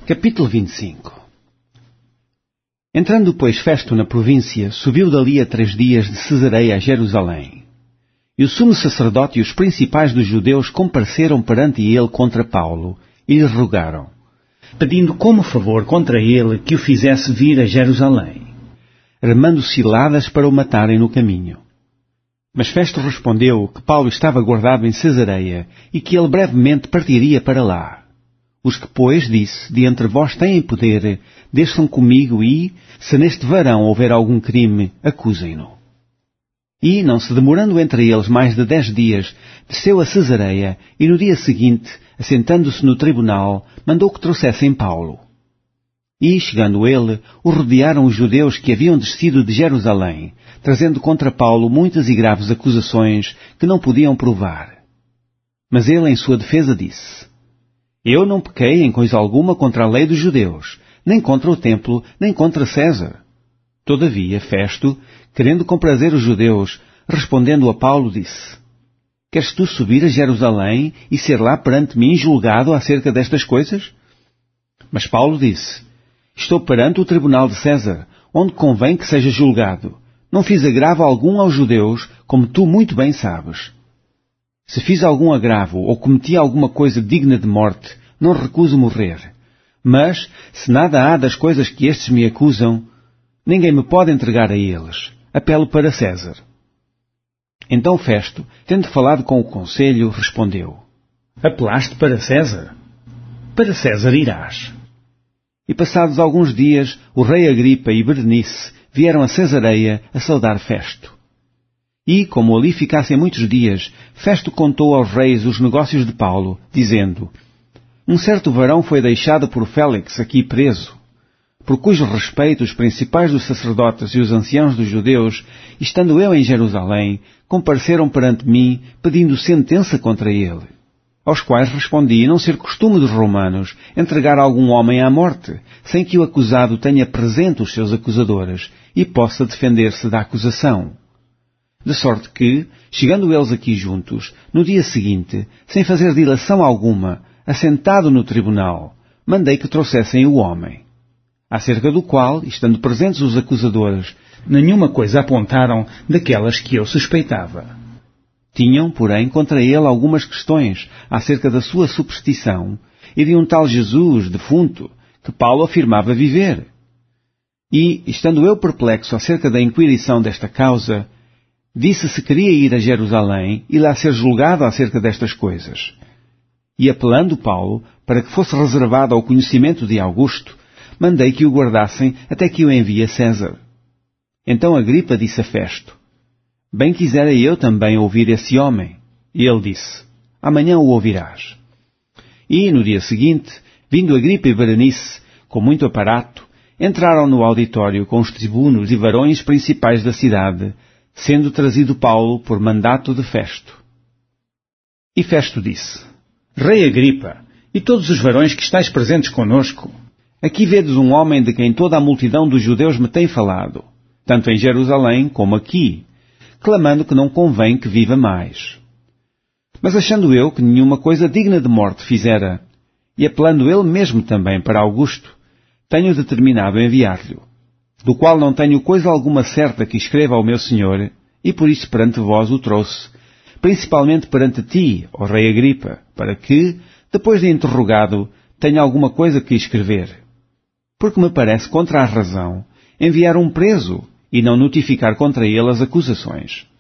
Capítulo 25. Entrando, pois, Festo na província, subiu dali a 3 dias de Cesareia a Jerusalém. E o sumo sacerdote e os principais dos judeus compareceram perante ele contra Paulo, e lhe rogaram, pedindo como favor contra ele que o fizesse vir a Jerusalém, armando ciladas para o matarem no caminho. Mas Festo respondeu que Paulo estava guardado em Cesareia, e que ele brevemente partiria para lá. Os que, pois, disse, de entre vós têm poder, desçam comigo e, se neste varão houver algum crime, acusem-no. E, não se demorando entre eles mais de 10 dias, desceu a Cesareia e no dia seguinte, assentando-se no tribunal, mandou que trouxessem Paulo. E, chegando ele, o rodearam os judeus que haviam descido de Jerusalém, trazendo contra Paulo muitas e graves acusações que não podiam provar. Mas ele, em sua defesa, disse, eu não pequei em coisa alguma contra a lei dos judeus, nem contra o templo, nem contra César. Todavia, Festo, querendo comprazer os judeus, respondendo a Paulo, disse, queres tu subir a Jerusalém e ser lá perante mim julgado acerca destas coisas? Mas Paulo disse, estou perante o tribunal de César, onde convém que seja julgado. Não fiz agravo algum aos judeus, como tu muito bem sabes. Se fiz algum agravo ou cometi alguma coisa digna de morte, não recuso morrer. Mas, se nada há das coisas que estes me acusam, ninguém me pode entregar a eles. Apelo para César. Então Festo, tendo falado com o conselho, respondeu, apelaste para César? Para César irás. E passados alguns dias, o rei Agripa e Berenice vieram a Cesareia a saudar Festo. E, como ali ficassem muitos dias, Festo contou aos reis os negócios de Paulo, dizendo, um certo varão foi deixado por Félix aqui preso, por cujo respeito os principais dos sacerdotes e os anciãos dos judeus, estando eu em Jerusalém, compareceram perante mim, pedindo sentença contra ele. Aos quais respondi não ser costume dos romanos entregar algum homem à morte, sem que o acusado tenha presente os seus acusadores e possa defender-se da acusação. De sorte que, chegando eles aqui juntos, no dia seguinte, sem fazer dilação alguma, assentado no tribunal, mandei que trouxessem o homem. Acerca do qual, estando presentes os acusadores, nenhuma coisa apontaram daquelas que eu suspeitava. Tinham, porém, contra ele algumas questões acerca da sua superstição e de um tal Jesus, defunto, que Paulo afirmava viver. E, estando eu perplexo acerca da inquirição desta causa, disse se queria ir a Jerusalém e lá ser julgado acerca destas coisas. E apelando Paulo, para que fosse reservado ao conhecimento de Augusto, mandei que o guardassem até que o envie a César. Então Agripa disse a Festo, bem quisera eu também ouvir esse homem. E ele disse, amanhã o ouvirás. E, no dia seguinte, vindo Agripa e Berenice, com muito aparato, entraram no auditório com os tribunos e varões principais da cidade, sendo trazido Paulo por mandato de Festo. E Festo disse, Rei Agripa, e todos os varões que estáis presentes conosco, aqui vedes um homem de quem toda a multidão dos judeus me tem falado, tanto em Jerusalém como aqui, clamando que não convém que viva mais. Mas achando eu que nenhuma coisa digna de morte fizera, e apelando ele mesmo também para Augusto, tenho determinado enviar-lhe, do qual não tenho coisa alguma certa que escreva ao meu senhor, e por isso perante vós o trouxe, principalmente perante ti, ó rei Agripa, para que, depois de interrogado, tenha alguma coisa que escrever. Porque me parece contra a razão enviar um preso e não notificar contra ele as acusações.